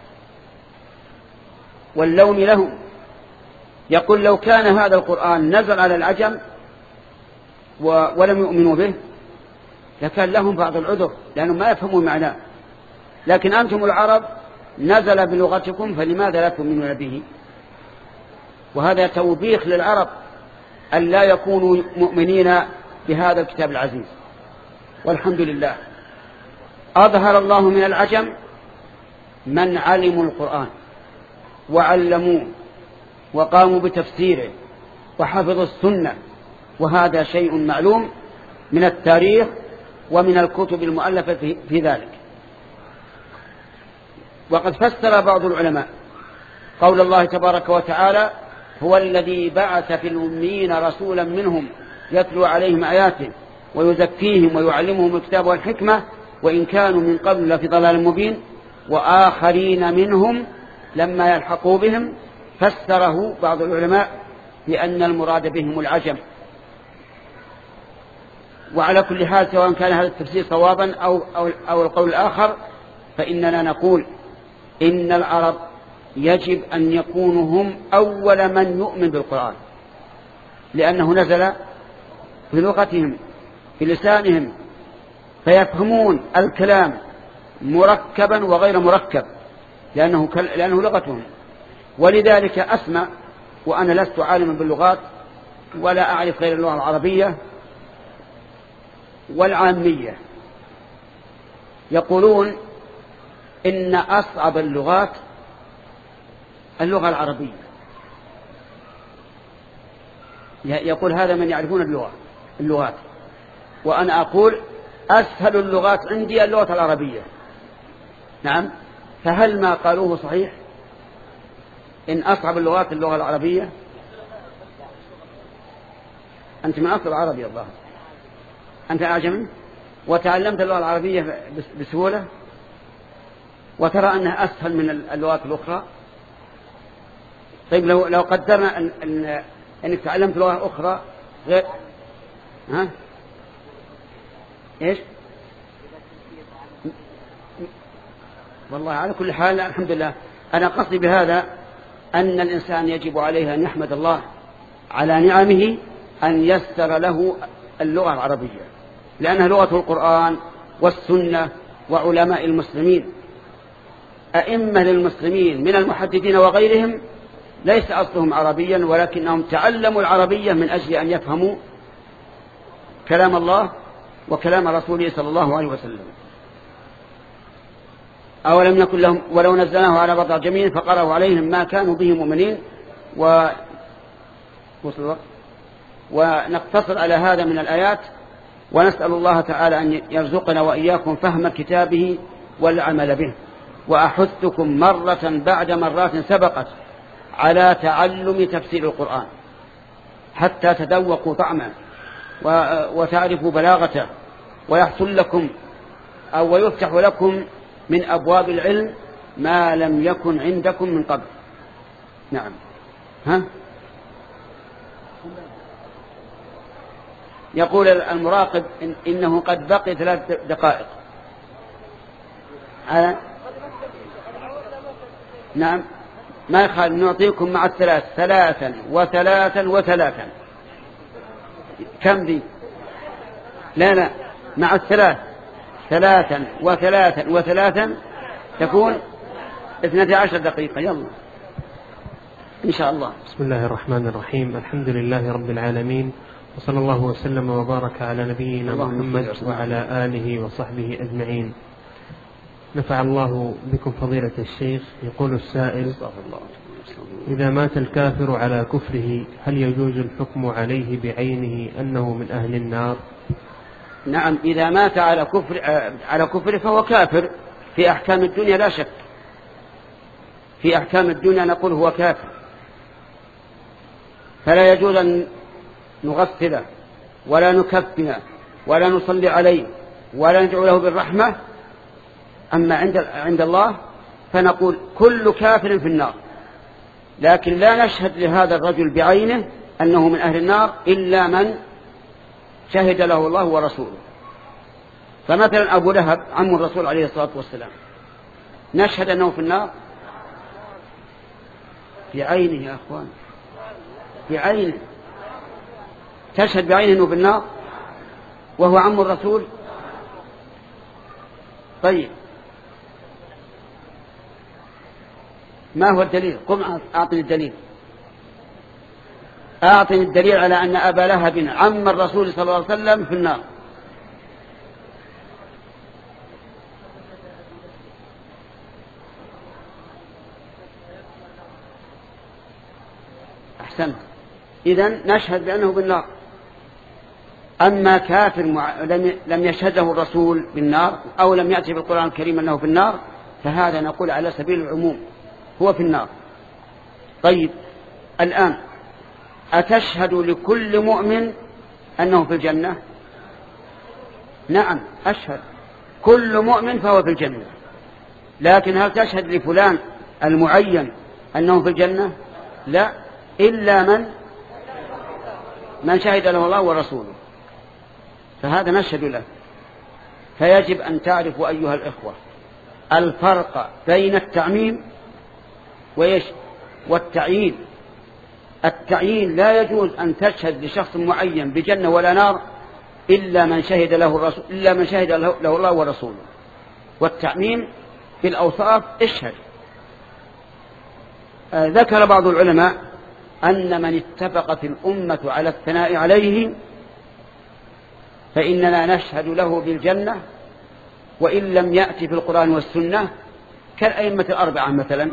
واللوم لهم. يقول: لو كان هذا القرآن نزل على العجم ولم يؤمنوا به لكان لهم بعض العذر، لأنهم ما يفهمون معناه. لكن أنتم العرب نزل بلغتكم، فلماذا لا تؤمنون به؟ وهذا توبيخ للعرب أن لا يكونوا مؤمنين بهذا الكتاب العزيز. والحمد لله أظهر الله من العجم من علموا القرآن وعلموه وقاموا بتفسيره وحفظوا السنة، وهذا شيء معلوم من التاريخ ومن الكتب المؤلفة في ذلك. وقد فسر بعض العلماء قول الله تبارك وتعالى: هو الذي بعث في الأميين رسولا منهم يتلو عليهم آياته ويزكيهم ويعلمهم الكتاب والحكمة وإن كانوا من قبل لفي ضلال مبين وآخرين منهم لما يلحقوا بهم. فسره بعض العلماء بأن المراد بهم العجم. وعلى كل حال، سواء كان هذا التفسير صوابا أو, أو, أو القول الآخر، فإننا نقول إن العرب يجب أن يكونوا هم أول من يؤمن بالقرآن، لأنه نزل في لغتهم في لسانهم، فيفهمون الكلام مركبا وغير مركب لأنه, لأنه لغتهم. ولذلك أسمع، وأنا لست عالما باللغات ولا أعرف غير اللغة العربية والعامية، يقولون إن أصعب اللغات اللغة العربية. يقول هذا من يعرفون اللغة اللغات وأنا أقول أسهل اللغات عندي اللغة العربية. نعم، فهل ما قالوه صحيح؟ إن أصعب اللغات اللغة العربية؟ أنت من أصل عربي الله، أنت أعجمي وتعلمت اللغة العربية بسهولة وترى أنها أسهل من اللغات الأخرى. طيب لو لو قدرنا أن أن أنك تعلمت لغة أخرى غير ها إيش؟ والله على كل حال الحمد لله. أنا قصدي بهذا أن الإنسان يجب عليه أن يحمد الله على نعمه أن يسر له اللغة العربية، لأنها لغة القرآن والسنة وعلماء المسلمين. أئمة للمسلمين من المحدثين وغيرهم ليس أصلهم عربيا، ولكنهم تعلموا العربية من أجل أن يفهموا كلام الله وكلام رسوله صلى الله عليه وسلم. أولم يكن لهم ولو نزلناه على بعض الأعجمين فقرأوا عليهم ما كانوا به مؤمنين. و... ونقتصر على هذا من الآيات، ونسأل الله تعالى أن يرزقنا وإياكم فهم كتابه والعمل به. وأحثكم مرة بعد مرات سبقت على تعلم تفسير القرآن حتى تذوقوا طعمه وتعرفوا بلاغته، ويحصل لكم أو ويفتح لكم من أبواب العلم ما لم يكن عندكم من قبل. نعم. ها؟ يقول المراقب إن إنه قد بقي ثلاث دقائق. على نعم ما يخالف نعطيكم مع الثلاث ثلاثا وثلاثا وثلاثا. كم دي؟ لا لا مع الثلاث ثلاثا وثلاثا وثلاثا تكون اثنتا عشر دقيقة. يلا إن شاء الله. بسم الله الرحمن الرحيم. الحمد لله رب العالمين، وصلى الله وسلم وبارك على نبينا محمد وعلى آله وصحبه أجمعين. نفع الله بكم فضيلة الشيخ. يقول السائل: إذا مات الكافر على كفره هل يجوز الحكم عليه بعينه أنه من أهل النار؟ نعم، إذا مات على كفر على كفره فهو كافر في أحكام الدنيا لا شك. في أحكام الدنيا نقول هو كافر، فلا يجوز أن نغسله ولا نكفنه ولا نصلي عليه ولا ندعو له بالرحمة. أما عند عند الله فنقول كل كافر في النار، لكن لا نشهد لهذا الرجل بعينه أنه من أهل النار إلا من شهد له الله ورسوله. فمثلا أبو لهب عم الرسول عليه الصلاة والسلام نشهد أنه في النار بعينه. يا أخوان بعينه، تشهد بعينه أنه في النار وهو عم الرسول؟ طيب ما هو الدليل؟ قم أعطني الدليل. أعطني الدليل على أن أبا لهب عم الرسول صلى الله عليه وسلم في النار. أحسنت، إذن نشهد بأنه بالنار. أما كافر مع... لم يشهد له الرسول بالنار أو لم يأتي بالقرآن الكريم أنه في النار، فهذا نقول على سبيل العموم هو في النار. طيب الآن أتشهد لكل مؤمن أنه في الجنة؟ نعم أشهد كل مؤمن فهو في الجنة، لكن هل تشهد لفلان المعين أنه في الجنة؟ لا، إلا من من شهد له الله ورسوله، فهذا نشهد له. فيجب أن تعرفوا أيها الإخوة الفرق بين التعميم ويش والتعيين. التعيين لا يجوز أن تشهد لشخص معين بجنة ولا نار إلا من شهد له الرسول إلا من شهد له الله ورسوله. والتعميم في الأوصاف اشهد. آه ذكر بعض العلماء أن من اتفقت الأمة على الثناء عليه فإننا نشهد له بالجنة وإن لم يأتي في القرآن والسنة، كالأئمة الأربعة مثلا.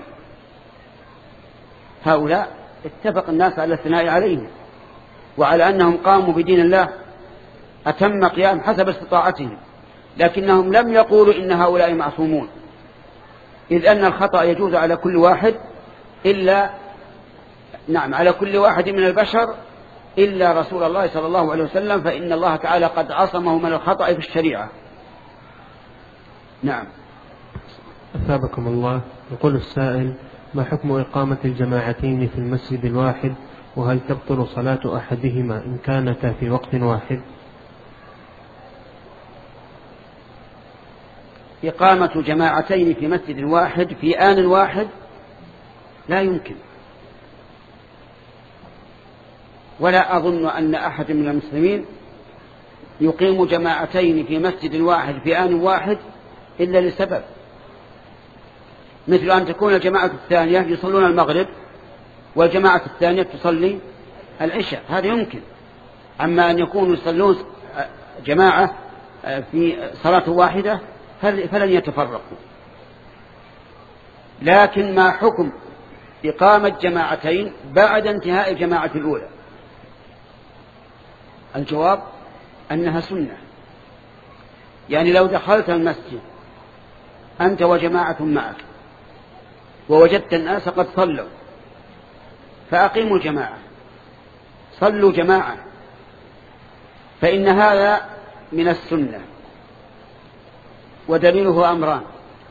هؤلاء اتفق الناس على الثناء عليهم وعلى أنهم قاموا بدين الله أتم قيام حسب استطاعتهم، لكنهم لم يقولوا إن هؤلاء معصومون، إذ أن الخطأ يجوز على كل واحد إلا نعم على كل واحد من البشر إلا رسول الله صلى الله عليه وسلم، فإن الله تعالى قد عصمه من الخطأ في الشريعة. نعم. أثابكم الله. يقول السائل: ما حكم إقامة الجماعتين في المسجد الواحد، وهل تبطل صلاة أحدهما إن كانتا في وقت واحد؟ إقامة جماعتين في مسجد واحد في آن واحد لا يمكن، ولا أظن أن أحد من المسلمين يقيم جماعتين في مسجد واحد في آن واحد إلا لسبب، مثل أن تكون الجماعة الثانية يصلون المغرب والجماعة الثانية تصلي العشاء، هذا يمكن. أما أن يكونوا يصلون جماعة في صلاة واحدة فلن يتفرقوا. لكن ما حكم إقامة جماعتين بعد انتهاء الجماعة الأولى؟ الجواب أنها سنة. يعني لو دخلت المسجد أنت وجماعة معك ووجدت الناس قد صلوا فأقيموا الجماعة، صلوا جماعة، فإن هذا من السنة. ودليله أمران: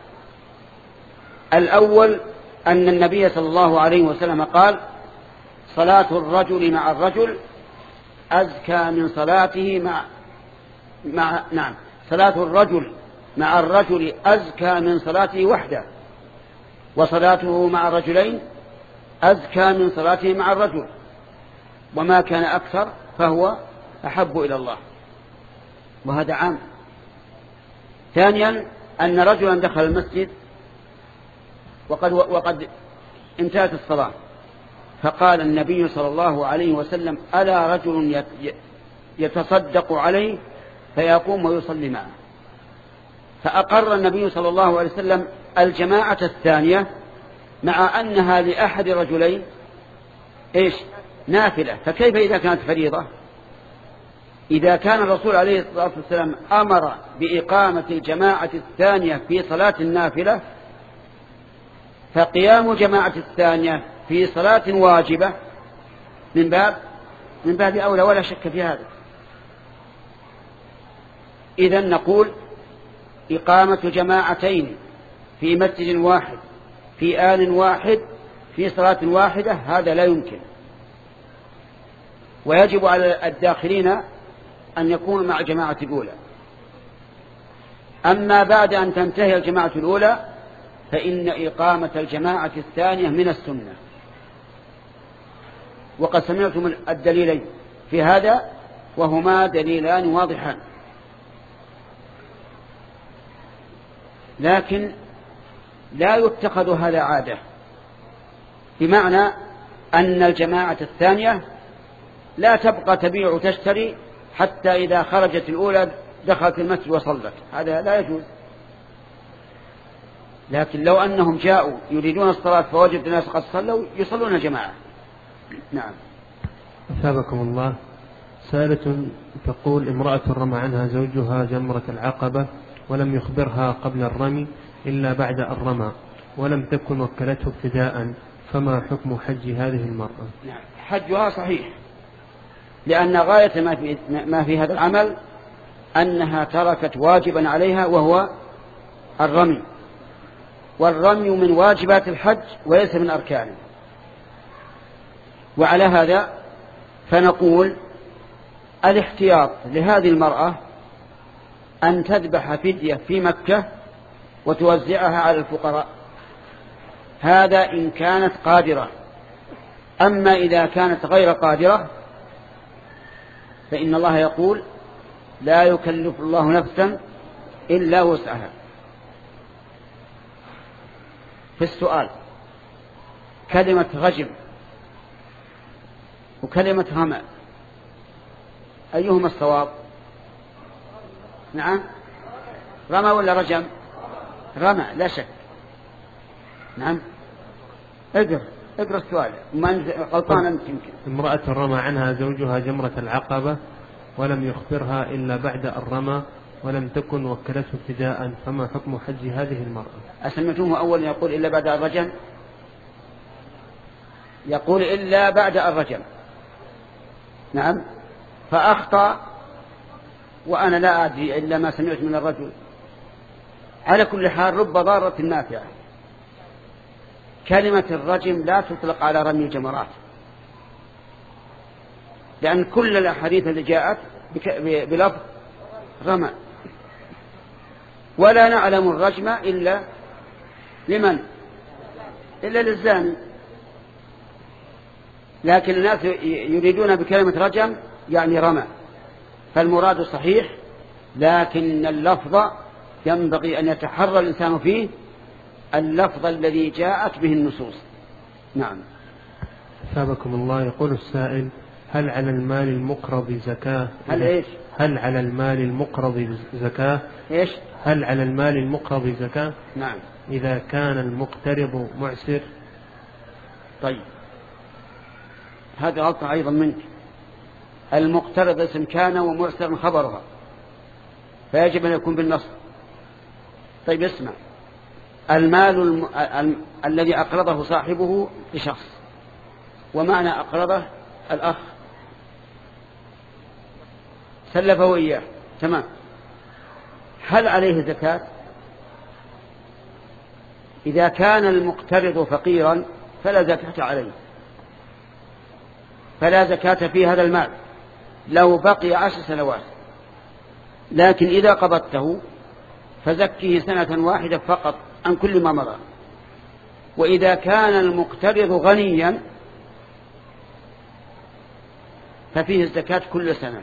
الأول أن النبي صلى الله عليه وسلم قال: صلاة الرجل مع الرجل أزكى من صلاته مع مع نعم صلاة الرجل مع الرجل أزكى من صلاته وحده، وصلاته مع الرجلين أزكى من صلاته مع الرجل، وما كان أكثر فهو أحب إلى الله، وهذا عام. ثانيا أن رجلا دخل المسجد وقد, وقد انتهت الصلاة، فقال النبي صلى الله عليه وسلم: ألا رجل يتصدق عليه فيقوم ويصلي معه. فأقر النبي صلى الله عليه وسلم الجماعة الثانية مع أنها لأحد رجلين إيش؟ نافلة. فكيف إذا كانت فريضة؟ إذا كان الرسول عليه الصلاة والسلام أمر بإقامة الجماعة الثانية في صلاة النافلة، فقيام جماعة الثانية في صلاة واجبة من باب من باب أولى، ولا شك في هذا. إذن نقول إقامة جماعتين في مسجد واحد في آن واحد في صلاة واحدة هذا لا يمكن، ويجب على الداخلين أن يكونوا مع الجماعة الأولى. أما بعد أن تنتهي الجماعة الأولى فإن إقامة الجماعة الثانية من السنة. وقد سمعتم الدليلين في هذا، وهما دليلان واضحان. لكن لا يتخذ هذا عادة، بمعنى أن الجماعة الثانية لا تبقى تبيع وتشتري حتى إذا خرجت الأولى دخلت المسجد وصلت، هذا لا يجوز. لكن لو أنهم جاءوا يريدون الصلاة فوجد الناس قد صلوا يصلون جماعة. نعم. أثابكم الله. سائلة تقول: امرأة رمى عنها زوجها جمرة العقبة ولم يخبرها قبل الرمي إلا بعد الرمى، ولم تكن وكلته ابتداء، فما حكم حج هذه المرأة؟ نعم، حجها صحيح، لأن غاية ما في, ما في هذا العمل أنها تركت واجبا عليها وهو الرمي، والرمي من واجبات الحج وليس من أركانه. وعلى هذا فنقول الاحتياط لهذه المرأة أن تذبح فدية في مكة وتوزعها على الفقراء، هذا إن كانت قادرة. أما إذا كانت غير قادرة فإن الله يقول: لا يكلف الله نفسا إلا وسعها. في السؤال: كلمة رجم وكلمة رمى أيهما الصواب؟ نعم، رمى ولا رجم؟ رمى لا شك. نعم، اقرأ اقرأ السؤال، ما غلطان أنت. يمكن امرأة رمى عنها زوجها جمرة العقبة ولم يخبرها إلا بعد الرمى ولم تكن وكلته ابتداء، فما حكم حج هذه المرأة؟ أسمعتموه أول يقول إلا بعد الرجم؟ يقول إلا بعد الرجم. نعم، فأخطأ وأنا لا أدري إلا ما سمعت من الرجل. على كل حال رب ضارة نافعة. كلمة الرجم لا تطلق على رمي الجمرات، لأن كل الأحاديث اللي جاءت بلفظ رمى، ولا نعلم الرجم إلا لمن؟ إلا للزاني. لكن الناس يريدون بكلمة رجم يعني رمى، فالمراد صحيح، لكن اللفظ ينبغي أن يتحرى الإنسان فيه اللفظ الذي جاءت به النصوص. نعم. أثابكم الله. يقول السائل: هل على المال المقرض زكاة؟ هل إيش؟ هل على المال المقرض زكاة؟ إيش؟ هل على المال المقرض زكاة؟ نعم. إذا كان المقترض معسر. طيب، هذا غلطة أيضا منك. المقترض اسم كان ومعسر خبرها، فيجب أن يكون بالنص. طيب اسمع، المال الم... ال... الذي أقرضه صاحبه لشخص، ومعنى أقرضه الأخ سلفه إياه، تمام. هل عليه زكاة؟ إذا كان المقترض فقيرا فلا زكاة عليه، فلا زكاة في هذا المال لو بقي عشر سنوات. لكن إذا قبضته فزكيه سنة واحدة فقط عن كل ما مضى، وإذا كان المقترض غنيا ففيه الزكاة كل سنة،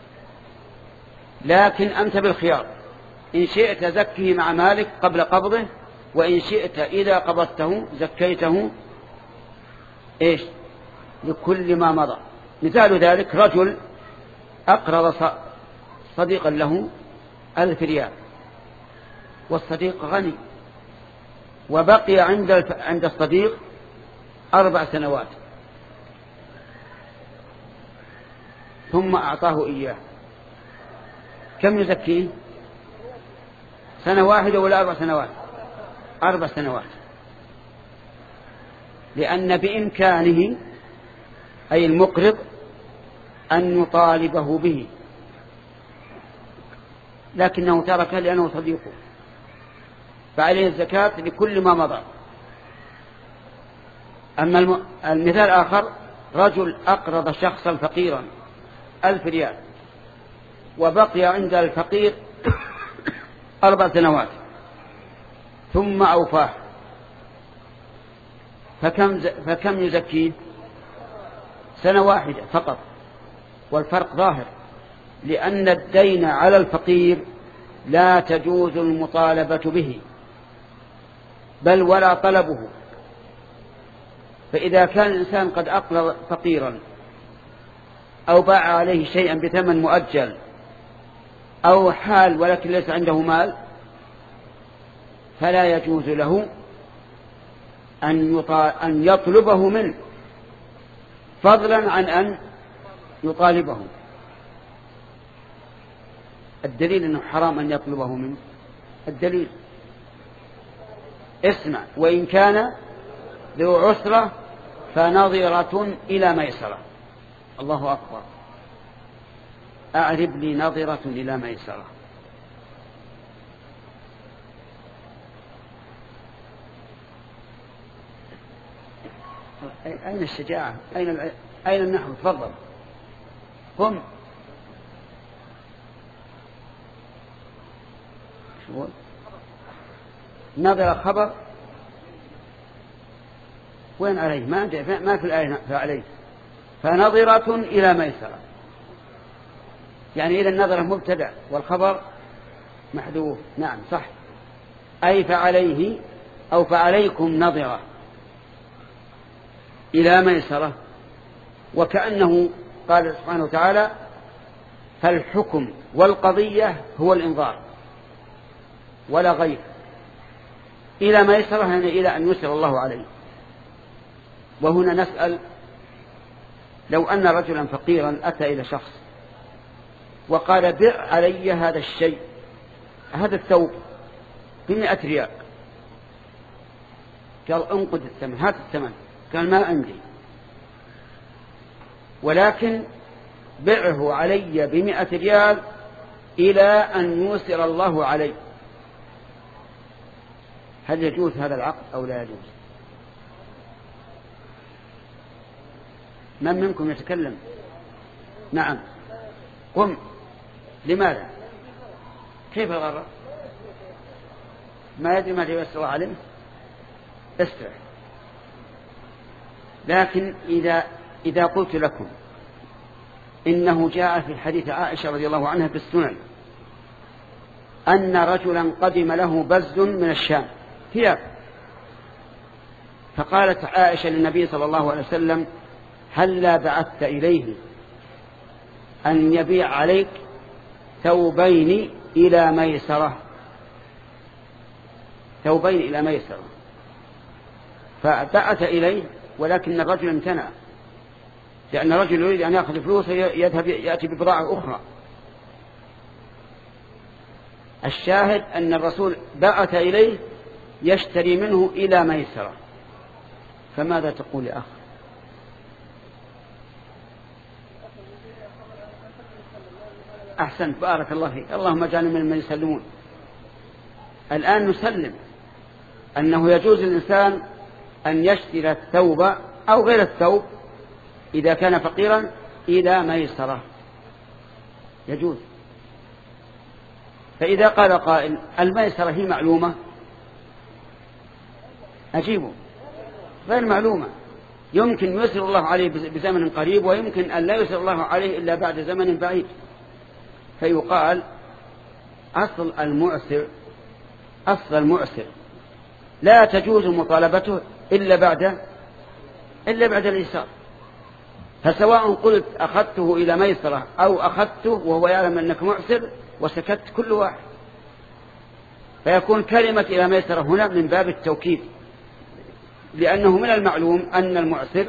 لكن أنت بالخيار، إن شئت زكه مع مالك قبل قبضه، وإن شئت إذا قبضته زكيته إيش لكل ما مضى. مثال ذلك رجل أقرض صديقا له ألف ريال، والصديق غني، وبقي عند عند الصديق أربع سنوات، ثم أعطاه إياه، كم يزكيه؟ سنة واحدة ولا أربع سنوات؟ أربع سنوات، لأن بإمكانه أي المقرض أن يطالبه به، لكنه تركه لأنه صديقه، فعليه الزكاة لكل ما مضى. أما المثال آخر، رجل أقرض شخصا فقيرا ألف ريال، وبقي عند الفقير أربع سنوات ثم أوفاه، فكم, فكم يزكيه؟ سنة واحدة فقط، والفرق ظاهر، لأن الدين على الفقير لا تجوز المطالبة به بل ولا طلبه. فإذا كان الإنسان قد أقرض فقيرا أو باع عليه شيئا بثمن مؤجل أو حال ولكن ليس عنده مال، فلا يجوز له أن يطلبه منه، فضلا عن أن يطالبه. الدليل أنه حرام أن يطلبه منه، الدليل اسمع، وإن كان ذو عسرة فنظرة إلى ميسرة. الله أكبر، أعرب لي نظرة إلى ميسرة. أين الشجاعة؟ أين أين النحو؟ تفضل قم. شو نظر خبر؟ وين عليه؟ ما ما في الآية فعليه. فنظرة إلى ميسرة، يعني إذا النظرة مبتدأ والخبر محذوف. نعم صح، أي فعليه أو فعليكم نظرة إلى ميسرة، وكأنه قال سبحانه وتعالى فالحكم والقضية هو الإنظار ولا غير، إلى ميسرة يعني إلى أن يسر الله عليه. وهنا نسأل، لو أن رجلا فقيرا أتى إلى شخص وقال بع علي هذا الشيء، هذا الثوب بمئة ريال، قال انقذ الثمن، هات الثمن، قال ما عندي، ولكن بعه علي بمئة ريال إلى أن يسر الله عليه، هل يجوز هذا العقد أو لا يجوز؟ من منكم يتكلم؟ نعم قم. لماذا؟ كيف الغرر؟ ما يدري ما يسر الله عليه، استرح. لكن إذا إذا قلت لكم إنه جاء في حديث عائشة رضي الله عنها في السنن أن رجلا قدم له بز من الشام ثياب، فقالت عائشة للنبي صلى الله عليه وسلم هلا بعثت إليه أن يبيع عليك ثوبين إلى ميسرة، ثوبين إلى ميسرة، فبعث إليه، ولكن الرجل امتنع، لأن الرجل يريد أن يأخذ فلوس يذهب يأتي ببضاعة أخرى. الشاهد أن الرسول بعث إليه يشتري منه إلى ميسرة، فماذا تقول يا أخ؟ أحسنت، بارك الله فيك، اللهم اجعلنا ممن يسلمون. الآن نسلم أنه يجوز للإنسان أن يشتري الثوب أو غير الثوب إذا كان فقيرا إلى ميسرة، يجوز. فإذا قال قائل الميسرة هي معلومة، أجيبه غير معلومة، يمكن يسر الله عليه بزمن قريب، ويمكن أن لا يسر الله عليه إلا بعد زمن بعيد. فيقال أصل المعسر أصل المعسر لا تجوز مطالبته إلا بعد إلا بعد الإيسار. فسواء قلت أخذته إلى ميسرة أو أخذته وهو يعلم أنك معسر وسكت، كل واحد. فيكون كلمة إلى ميسرة هنا من باب التوكيد، لأنه من المعلوم أن المعسر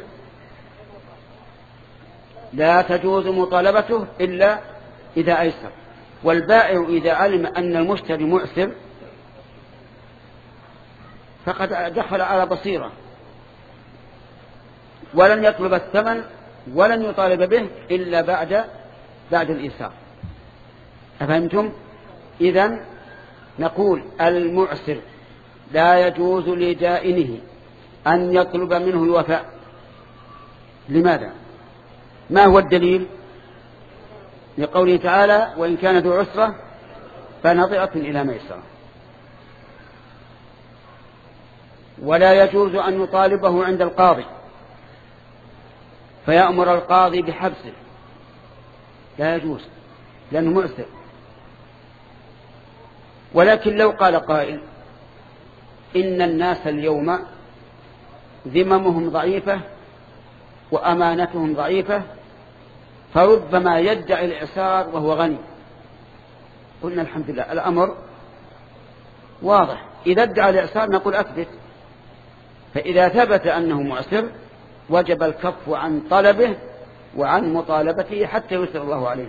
لا تجوز مطالبته إلا إذا أيسر. والبائع إذا علم أن المشتري معسر فقد دخل على بصيرة، ولن يطلب الثمن ولن يطالب به إلا بعد بعد الإيسار. أفهمتم؟ إذن نقول المعسر لا يجوز لدائنه أن يطلب منه الوفاء. لماذا؟ ما هو الدليل؟ لقوله تعالى: وإن كان ذو عسرة فنظرة إلى ميسرة. ولا يجوز أن يطالبه عند القاضي فيأمر القاضي بحبسه، لا يجوز لأنه معسر. ولكن لو قال قائل: إن الناس اليوم ذممهم ضعيفة وأمانتهم ضعيفة، فربما يدعي الإعسار وهو غني، قلنا الحمد لله الأمر واضح. إذا ادعى الإعسار نقول أثبت. فإذا ثبت أنه معسر وجب الكف عن طلبه وعن مطالبته حتى يسر الله عليه.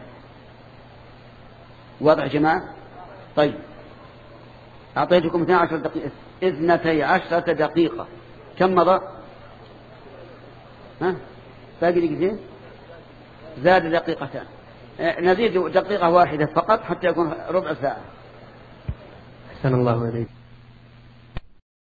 واضح جماعة؟ طيب، أعطيتكم اثنتي عشرة دقيقة اثنتي عشرة دقيقة كم مضى؟ ها؟ باقي دقيقتين؟ زاد دقيقتان، نزيد دقيقة واحدة فقط حتى يكون ربع ساعة. أحسن الله إليك.